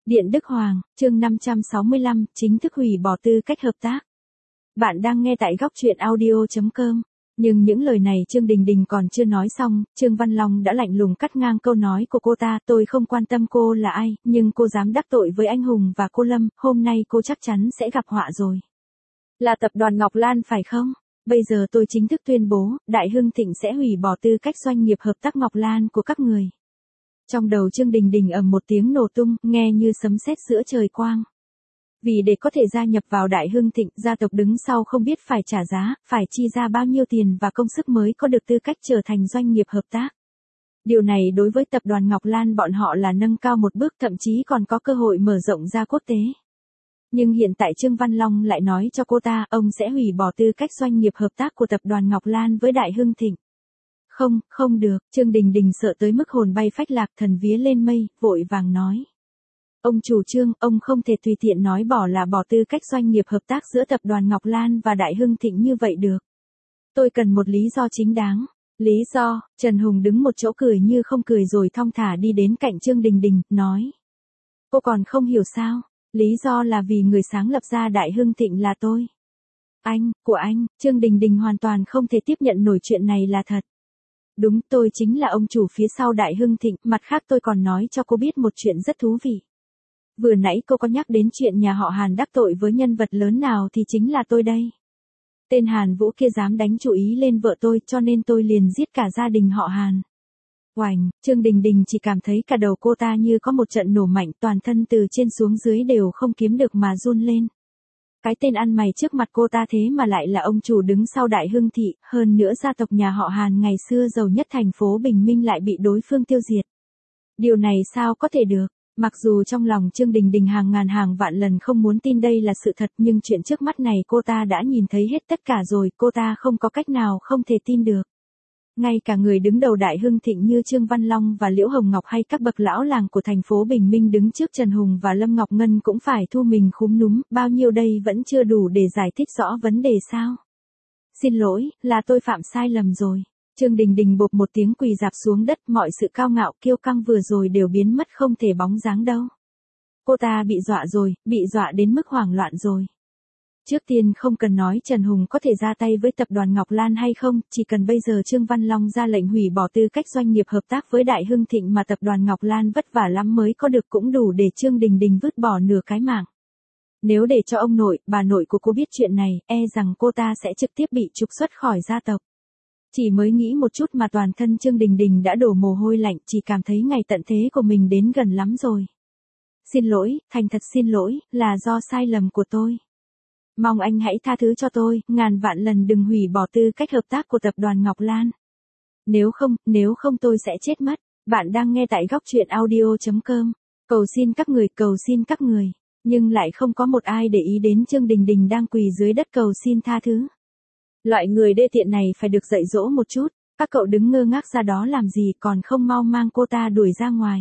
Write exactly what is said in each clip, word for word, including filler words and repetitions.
Điện Đức Hoàng, chương năm trăm sáu mươi lăm, chính thức hủy bỏ tư cách hợp tác. Bạn đang nghe tại góc truyện audio chấm com. Nhưng những lời này Trương Đình Đình còn chưa nói xong, Trương Văn Long đã lạnh lùng cắt ngang câu nói của cô ta. Tôi không quan tâm cô là ai, nhưng cô dám đắc tội với anh Hùng và cô Lâm, hôm nay cô chắc chắn sẽ gặp họa rồi. Là tập đoàn Ngọc Lan phải không? Bây giờ tôi chính thức tuyên bố, Đại Hưng Thịnh sẽ hủy bỏ tư cách doanh nghiệp hợp tác Ngọc Lan của các người. Trong đầu Trương Đình Đình ầm một tiếng nổ tung, nghe như sấm sét giữa trời quang. Vì để có thể gia nhập vào Đại Hưng Thịnh, gia tộc đứng sau không biết phải trả giá, phải chi ra bao nhiêu tiền và công sức mới có được tư cách trở thành doanh nghiệp hợp tác. Điều này đối với tập đoàn Ngọc Lan bọn họ là nâng cao một bước, thậm chí còn có cơ hội mở rộng ra quốc tế. Nhưng hiện tại Trương Văn Long lại nói cho cô ta, ông sẽ hủy bỏ tư cách doanh nghiệp hợp tác của tập đoàn Ngọc Lan với Đại Hưng Thịnh. Không, không được, Trương Đình Đình sợ tới mức hồn bay phách lạc, thần vía lên mây, vội vàng nói. Ông chủ Trương, ông không thể tùy tiện nói bỏ là bỏ tư cách doanh nghiệp hợp tác giữa tập đoàn Ngọc Lan và Đại Hưng Thịnh như vậy được. Tôi cần một lý do chính đáng. Lý do? Trần Hùng đứng một chỗ cười như không cười rồi thong thả đi đến cạnh Trương Đình Đình, nói. Cô còn không hiểu sao? Lý do là vì người sáng lập ra Đại Hưng Thịnh là tôi. Anh, của anh, Trương Đình Đình hoàn toàn không thể tiếp nhận nổi chuyện này là thật. Đúng, tôi chính là ông chủ phía sau Đại Hưng Thịnh, mặt khác tôi còn nói cho cô biết một chuyện rất thú vị. Vừa nãy cô có nhắc đến chuyện nhà họ Hàn đắc tội với nhân vật lớn nào thì chính là tôi đây. Tên Hàn Vũ kia dám đánh chú ý lên vợ tôi, cho nên tôi liền giết cả gia đình họ Hàn. Oành, Trương Đình Đình chỉ cảm thấy cả đầu cô ta như có một trận nổ mạnh, toàn thân từ trên xuống dưới đều không kiếm được mà run lên. Cái tên ăn mày trước mặt cô ta thế mà lại là ông chủ đứng sau Đại Hưng Thị, hơn nữa gia tộc nhà họ Hàn ngày xưa giàu nhất thành phố Bình Minh lại bị đối phương tiêu diệt. Điều này sao có thể được? Mặc dù trong lòng Trương Đình Đình hàng ngàn hàng vạn lần không muốn tin đây là sự thật, nhưng chuyện trước mắt này cô ta đã nhìn thấy hết tất cả rồi, cô ta không có cách nào không thể tin được. Ngay cả người đứng đầu Đại Hưng Thịnh như Trương Văn Long và Liễu Hồng Ngọc hay các bậc lão làng của thành phố Bình Minh đứng trước Trần Hùng và Lâm Ngọc Ngân cũng phải thu mình khúm núm, bao nhiêu đây vẫn chưa đủ để giải thích rõ vấn đề sao? Xin lỗi, là tôi phạm sai lầm rồi. Trương Đình Đình bộp một tiếng quỳ rạp xuống đất, mọi sự cao ngạo kiêu căng vừa rồi đều biến mất không thể bóng dáng đâu. Cô ta bị dọa rồi, bị dọa đến mức hoảng loạn rồi. Trước tiên không cần nói Trần Hùng có thể ra tay với tập đoàn Ngọc Lan hay không, chỉ cần bây giờ Trương Văn Long ra lệnh hủy bỏ tư cách doanh nghiệp hợp tác với Đại Hưng Thịnh mà tập đoàn Ngọc Lan vất vả lắm mới có được cũng đủ để Trương Đình Đình vứt bỏ nửa cái mạng. Nếu để cho ông nội, bà nội của cô biết chuyện này, e rằng cô ta sẽ trực tiếp bị trục xuất khỏi gia tộc. Chỉ mới nghĩ một chút mà toàn thân Trương Đình Đình đã đổ mồ hôi lạnh, chỉ cảm thấy ngày tận thế của mình đến gần lắm rồi. Xin lỗi, thành thật xin lỗi, là do sai lầm của tôi. Mong anh hãy tha thứ cho tôi, ngàn vạn lần đừng hủy bỏ tư cách hợp tác của tập đoàn Ngọc Lan. Nếu không, nếu không tôi sẽ chết mất. Bạn đang nghe tại góc truyện audio chấm com. Cầu xin các người, cầu xin các người. Nhưng lại không có một ai để ý đến Trương Đình Đình đang quỳ dưới đất cầu xin tha thứ. Loại người đê tiện này phải được dạy dỗ một chút. Các cậu đứng ngơ ngác ra đó làm gì, còn không mau mang cô ta đuổi ra ngoài.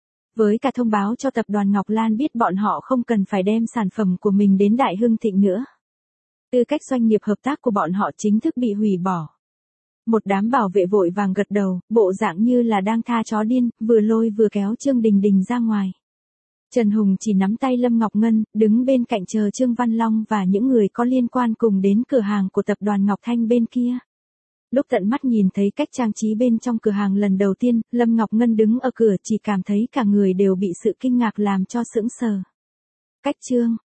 Với cả thông báo cho tập đoàn Ngọc Lan biết bọn họ không cần phải đem sản phẩm của mình đến Đại Hưng Thịnh nữa. Tư cách doanh nghiệp hợp tác của bọn họ chính thức bị hủy bỏ. Một đám bảo vệ vội vàng gật đầu, bộ dạng như là đang tha chó điên, vừa lôi vừa kéo Trương Đình Đình ra ngoài. Trần Hùng chỉ nắm tay Lâm Ngọc Ngân, đứng bên cạnh chờ Trương Văn Long và những người có liên quan cùng đến cửa hàng của tập đoàn Ngọc Thanh bên kia. Lúc tận mắt nhìn thấy cách trang trí bên trong cửa hàng lần đầu tiên, Lâm Ngọc Ngân đứng ở cửa chỉ cảm thấy cả người đều bị sự kinh ngạc làm cho sững sờ. Cách Trương,